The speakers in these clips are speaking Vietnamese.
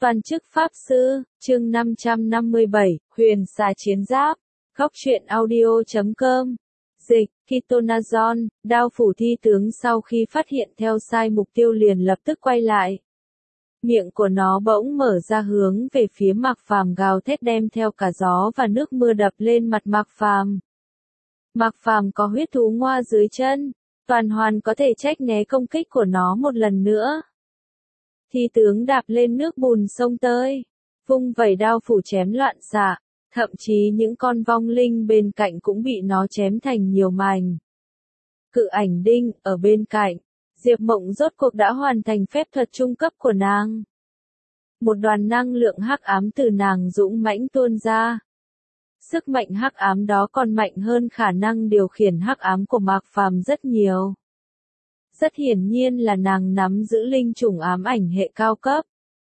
Toàn chức Pháp Sư, chương 557, Huyền Xà Chiến Giáp, Góc truyện audio.com. Dịch, Kitonazon, đao phủ thi tướng sau khi phát hiện theo sai mục tiêu liền lập tức quay lại. Miệng của nó bỗng mở ra hướng về phía Mạc Phàm gào thét đem theo cả gió và nước mưa đập lên mặt Mạc Phàm. Mạc Phàm có huyết thú ngoa dưới chân, toàn hoàn có thể trách né công kích của nó một lần nữa. Thi tướng đạp lên nước bùn sông tơi, vung vẩy đao phủ chém loạn xạ, thậm chí những con vong linh bên cạnh cũng bị nó chém thành nhiều mảnh. Cự ảnh đinh ở bên cạnh, Diệp Mộng rốt cuộc đã hoàn thành phép thuật trung cấp của nàng. Một đoàn năng lượng hắc ám từ nàng dũng mãnh tuôn ra. Sức mạnh hắc ám đó còn mạnh hơn khả năng điều khiển hắc ám của Mạc Phàm rất nhiều. Rất hiển nhiên là nàng nắm giữ linh chủng ám ảnh hệ cao cấp.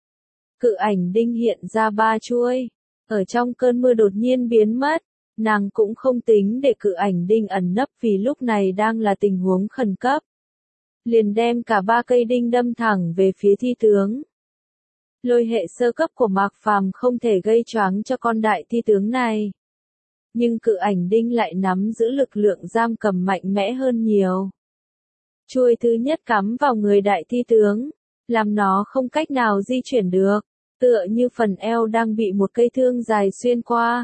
Cự ảnh đinh hiện ra 3 chuôi, ở trong cơn mưa đột nhiên biến mất, nàng cũng không tính để cự ảnh đinh ẩn nấp vì lúc này đang là tình huống khẩn cấp. Liền đem cả 3 cây đinh đâm thẳng về phía thi tướng. Lôi hệ sơ cấp của Mạc Phàm không thể gây choáng cho con đại thi tướng này. Nhưng cự ảnh đinh lại nắm giữ lực lượng giam cầm mạnh mẽ hơn nhiều. Chuôi thứ nhất cắm vào người đại thi tướng, làm nó không cách nào di chuyển được, tựa như phần eo đang bị một cây thương dài xuyên qua.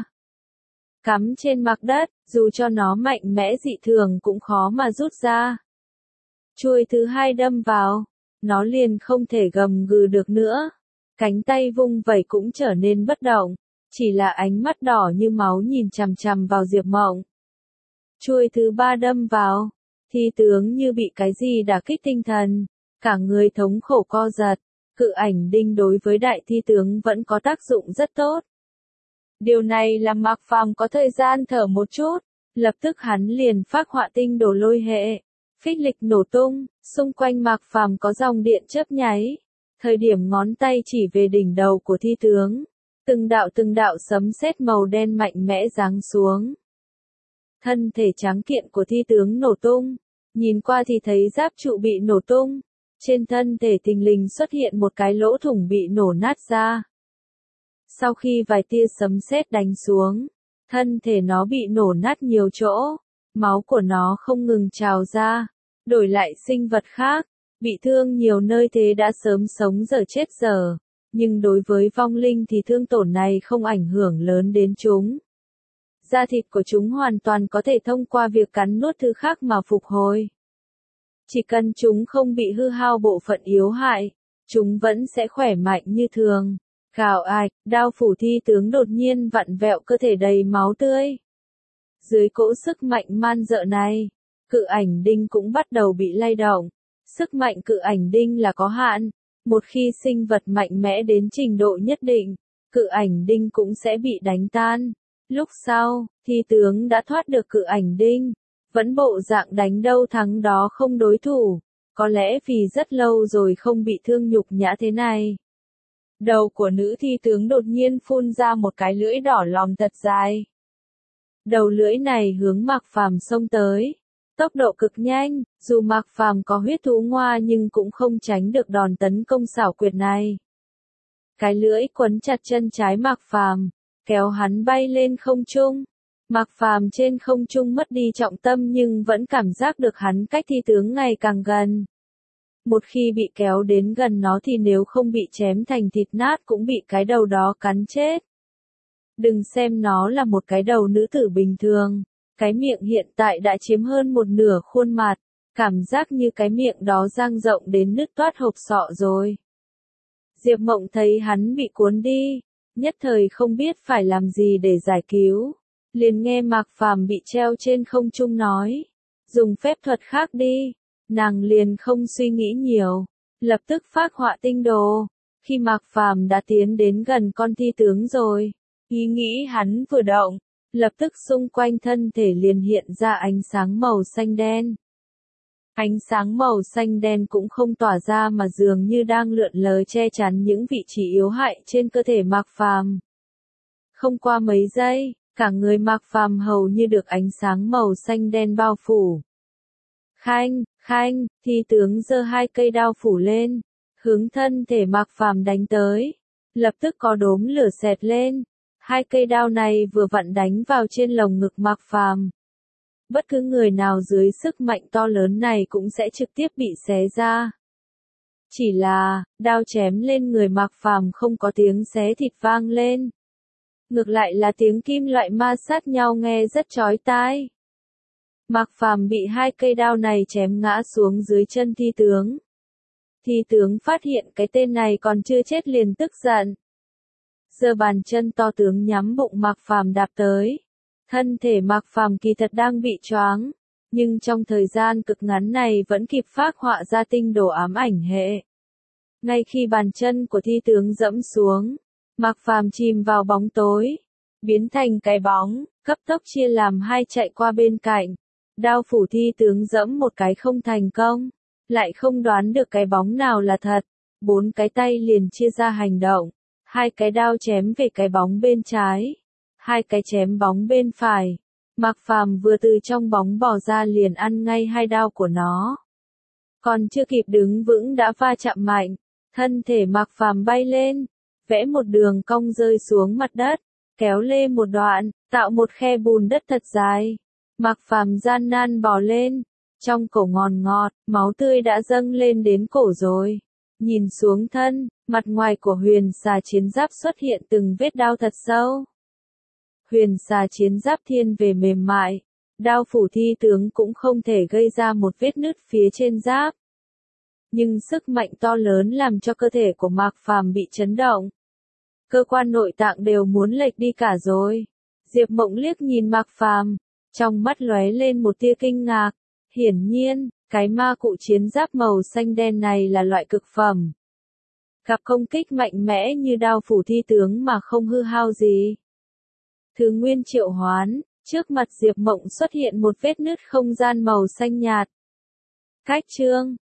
Cắm trên mặt đất, dù cho nó mạnh mẽ dị thường cũng khó mà rút ra. Chuôi thứ hai đâm vào, nó liền không thể gầm gừ được nữa. Cánh tay vung vẩy cũng trở nên bất động, chỉ là ánh mắt đỏ như máu nhìn chằm chằm vào Diệp Mộng. Chuôi thứ ba đâm vào, thi tướng như bị cái gì đả kích tinh thần, cả người thống khổ co giật. Cự ảnh đinh đối với đại thi tướng vẫn có tác dụng rất tốt. Điều này làm Mạc Phàm có thời gian thở một chút, lập tức hắn liền phác họa tinh đồ lôi hệ. Phích lịch nổ tung, xung quanh Mạc Phàm có dòng điện chớp nháy. Thời điểm ngón tay chỉ về đỉnh đầu của thi tướng, từng đạo sấm sét màu đen mạnh mẽ giáng xuống. Thân thể tráng kiện của thi tướng nổ tung, nhìn qua thì thấy giáp trụ bị nổ tung, trên thân thể thình lình xuất hiện một cái lỗ thủng bị nổ nát ra. Sau khi vài tia sấm sét đánh xuống, thân thể nó bị nổ nát nhiều chỗ, máu của nó không ngừng trào ra, đổi lại sinh vật khác, bị thương nhiều nơi thế đã sớm sống dở chết dở, nhưng đối với vong linh thì thương tổn này không ảnh hưởng lớn đến chúng. Da thịt của chúng hoàn toàn có thể thông qua việc cắn nuốt thứ khác mà phục hồi. Chỉ cần chúng không bị hư hao bộ phận yếu hại, chúng vẫn sẽ khỏe mạnh như thường. Gào ạch, đao phủ thi tướng đột nhiên vặn vẹo cơ thể đầy máu tươi. Dưới cỗ sức mạnh man dợ này, cự ảnh đinh cũng bắt đầu bị lay động. Sức mạnh cự ảnh đinh là có hạn, một khi sinh vật mạnh mẽ đến trình độ nhất định, cự ảnh đinh cũng sẽ bị đánh tan. Lúc sau, thi tướng đã thoát được cự ảnh đinh, vẫn bộ dạng đánh đâu thắng đó không đối thủ, có lẽ vì rất lâu rồi không bị thương nhục nhã thế này. Đầu của nữ thi tướng đột nhiên phun ra một cái lưỡi đỏ lòm thật dài. Đầu lưỡi này hướng Mạc Phàm xông tới. Tốc độ cực nhanh, dù Mạc Phàm có huyết thú ngoa nhưng cũng không tránh được đòn tấn công xảo quyệt này. Cái lưỡi quấn chặt chân trái Mạc Phàm, kéo hắn bay lên không trung. Mạc Phàm trên không trung mất đi trọng tâm nhưng vẫn cảm giác được hắn cách thi tướng ngày càng gần. Một khi bị kéo đến gần nó thì nếu không bị chém thành thịt nát cũng bị cái đầu đó cắn chết. Đừng xem nó là một cái đầu nữ tử bình thường. Cái miệng hiện tại đã chiếm hơn một nửa khuôn mặt, cảm giác như cái miệng đó dang rộng đến nứt toát hộp sọ rồi. Diệp Mộng thấy hắn bị cuốn đi, nhất thời không biết phải làm gì để giải cứu, liền nghe Mạc Phàm bị treo trên không trung nói, dùng phép thuật khác đi, nàng liền không suy nghĩ nhiều, lập tức phác họa tinh đồ, khi Mạc Phàm đã tiến đến gần con thi tướng rồi, ý nghĩ hắn vừa động. Lập tức xung quanh thân thể liền hiện ra ánh sáng màu xanh đen. Ánh sáng màu xanh đen cũng không tỏa ra mà dường như đang lượn lờ che chắn những vị trí yếu hại trên cơ thể Mạc Phàm. Không qua mấy giây, cả người Mạc Phàm hầu như được ánh sáng màu xanh đen bao phủ. Khanh, thi tướng giơ 2 cây đao phủ lên, hướng thân thể Mạc Phàm đánh tới. Lập tức có đốm lửa xẹt lên. Hai cây đao này vừa vặn đánh vào trên lồng ngực Mạc Phàm. Bất cứ người nào dưới sức mạnh to lớn này cũng sẽ trực tiếp bị xé ra. Chỉ là, đao chém lên người Mạc Phàm không có tiếng xé thịt vang lên. Ngược lại là tiếng kim loại ma sát nhau nghe rất chói tai. Mạc Phàm bị hai cây đao này chém ngã xuống dưới chân thi tướng. Thi tướng phát hiện cái tên này còn chưa chết liền tức giận. Giơ bàn chân to tướng nhắm bụng Mạc Phàm đạp tới. Thân thể Mạc Phàm kỳ thật đang bị choáng, nhưng trong thời gian cực ngắn này vẫn kịp phác họa ra tinh đồ ám ảnh hệ. Ngay khi bàn chân của thi tướng dẫm xuống, Mạc Phàm chìm vào bóng tối, biến thành cái bóng, cấp tốc chia làm hai chạy qua bên cạnh. Đao phủ thi tướng dẫm một cái không thành công, lại không đoán được cái bóng nào là thật, bốn cái tay liền chia ra hành động, hai cái đao chém về cái bóng bên trái, hai cái chém bóng bên phải. Mạc Phàm vừa từ trong bóng bò ra liền ăn ngay hai đao của nó. Còn chưa kịp đứng vững đã va chạm mạnh, thân thể Mạc Phàm bay lên, vẽ một đường cong rơi xuống mặt đất, kéo lê một đoạn, tạo một khe bùn đất thật dài. Mạc Phàm gian nan bò lên, trong cổ ngòn ngọt, máu tươi đã dâng lên đến cổ rồi. Nhìn xuống thân, mặt ngoài của huyền xà chiến giáp xuất hiện từng vết đao thật sâu. Huyền xà chiến giáp thiên về mềm mại, đao phủ thi tướng cũng không thể gây ra một vết nứt phía trên giáp. Nhưng sức mạnh to lớn làm cho cơ thể của Mạc Phàm bị chấn động. Cơ quan nội tạng đều muốn lệch đi cả rồi. Diệp Mộng liếc nhìn Mạc Phàm, trong mắt lóe lên một tia kinh ngạc. Hiển nhiên, cái ma cụ chiến giáp màu xanh đen này là loại cực phẩm. Gặp công kích mạnh mẽ như đao phủ thi tướng mà không hư hao gì. Thứ nguyên triệu hoán, trước mặt Diệp Mộng xuất hiện một vết nứt không gian màu xanh nhạt. Cách chương